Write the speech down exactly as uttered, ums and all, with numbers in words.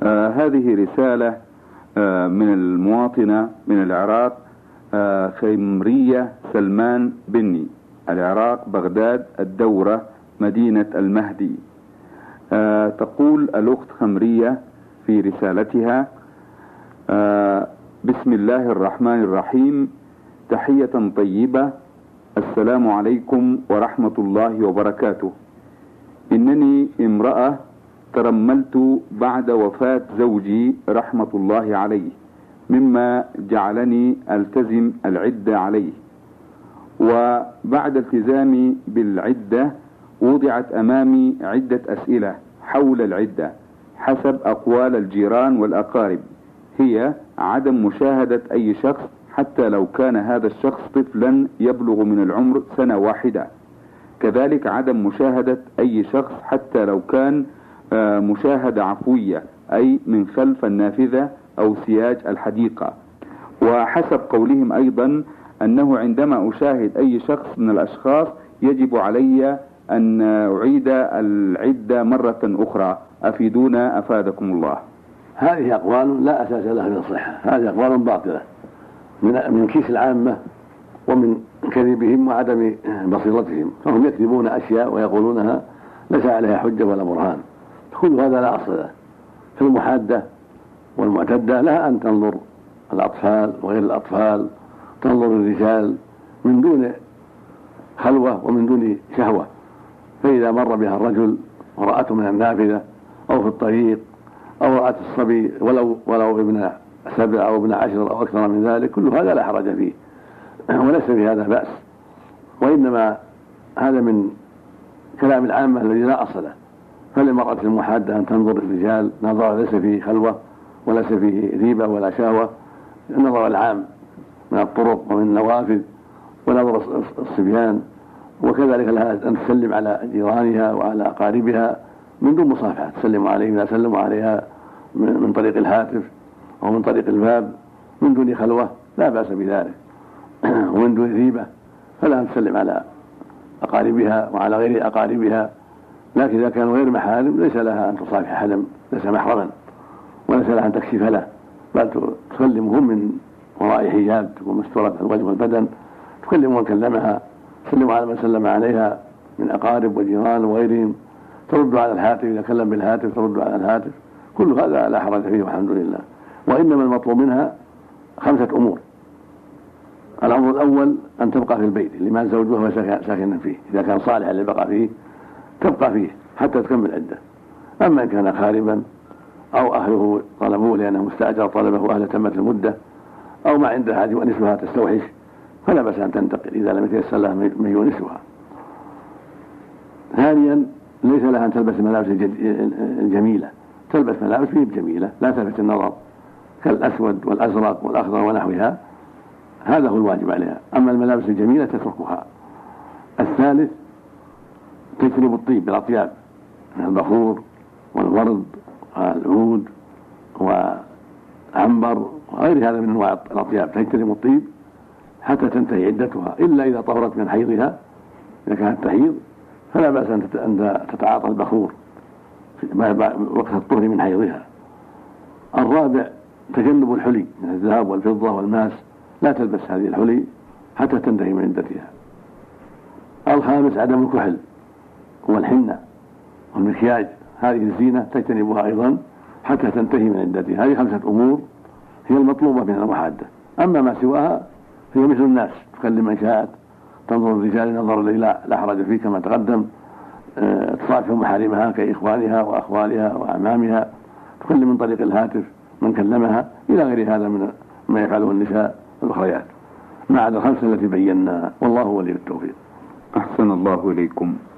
آه هذه رسالة آه من المواطنة من العراق، آه خمرية سلمان بني، العراق بغداد الدورة مدينة المهدي. آه تقول الأخت خمرية في رسالتها: آه بسم الله الرحمن الرحيم، تحية طيبة، السلام عليكم ورحمة الله وبركاته. إنني امرأة ترملت بعد وفاة زوجي رحمة الله عليه، مما جعلني ألتزم العدة عليه، وبعد التزامي بالعدة وضعت أمامي عدة أسئلة حول العدة حسب أقوال الجيران والأقارب، هي عدم مشاهدة أي شخص حتى لو كان هذا الشخص طفلا يبلغ من العمر سنة واحدة، كذلك عدم مشاهدة أي شخص حتى لو كان مشاهدة عفوية أي من خلف النافذة أو سياج الحديقة. وحسب قولهم أيضا أنه عندما أشاهد أي شخص من الأشخاص يجب علي أن أعيد العدة مرة أخرى، أفيدونا أفادكم الله. هذه أقوال لا أساس لها من الصحة، هذه أقوال باطلة من من كيس العامة ومن كذبهم وعدم بصيرتهم، فهم يكذبون أشياء ويقولونها ليس عليها حجة ولا برهان، كل هذا لا أصل له. في المحادة والمعتدة لها أن تنظر الأطفال وغير الأطفال، تنظر الرجال من دون خلوة ومن دون شهوة، فإذا مر بها الرجل ورأته من النافذة أو في الطريق أو رأت الصبي ولو ولو ابن سبع أو ابن عشر أو أكثر من ذلك، كل هذا لا حرج فيه وليس في هذا بأس، وإنما هذا من كلام العامة الذي لا أصل له. فللمرأة المحادة أن تنظر الرجال نظر ليس فيه خلوة وليس فيه ريبة ولا شهوة، النظر العام من الطرق ومن النوافذ ونظر الصبيان، وكذلك لها أن تسلم على جيرانها وعلى أقاربها من دون مصافحة، تسلم عليهم لا تسلم عليها من طريق الهاتف أو من طريق الباب من دون خلوة، لا بأس بذلك، ومن دون ريبة، فلا أن تسلم على أقاربها وعلى غير أقاربها، لكن إذا كانوا غير محارم ليس لها أن تصافح أحدا ليس محرما، وليس لها أن تكشف له، بل تكلمهم من وراء حجاب تكون مستورة الوجه والبدن، تكلم من كلمها، تسلم على من سلم عليها من أقارب وجيران وغيرهم، ترد على الهاتف إذا كلم بالهاتف ترد على الهاتف، كل هذا لا حرج فيه والحمد لله. وإنما المطلوب منها خمسة أمور: الأمر الأول أن تبقى في البيت اللي ما زوجها وهو ساكنا فيه، إذا كان صالحا للبقاء فيه تبقى فيه حتى تكمل عدة. أما إن كان خاربا أو أهله طلبوه لأنه مستأجر طلبه أهله تمت المدة، أو ما عندها حاجة ونسوها تستوحش، فلا بأس أن تنتقل إذا لم يتيسر لها من يونسها. ثانيا ليس لها أن تلبس الملابس الجميلة، تلبس ملابس فيه جميلة لا تلفت النظر كالأسود والأزرق والأخضر ونحوها، هذا هو الواجب عليها. أما الملابس الجميلة تتركها. الثالث تجتنب الطيب بالأطياب من البخور والورد والعود وعنبر وغير هذا من أنواع الأطياب، تجتنب الطيب حتى تنتهي عدتها، إلا إذا طهرت من حيضها، إذا كانت تحيض فلا بأس أن تتعاطى البخور وقت الطهر من حيضها. الرابع تجنب الحلي من الذهب والفضة والماس، لا تلبس هذه الحلي حتى تنتهي من عدتها. الخامس عدم الكحل والحنة والمكياج، هذه الزينة تجتنبها أيضا حتى تنتهي من عدتها. هذه خمسة أمور هي المطلوبة من المحادة. أما ما سواها هي مثل الناس، تكلم من شاءت، تنظر الرجال نظر الذي لا حرج فيه كما تقدم، أه تصافح محارمها كإخوانها وأخوالها وأعمامها، تكلم من طريق الهاتف من كلمها، إلى غير هذا من ما يفعله النساء الأخريات، ما عدا الخمسة التي بينا، والله ولي التوفيق. أحسن الله إليكم.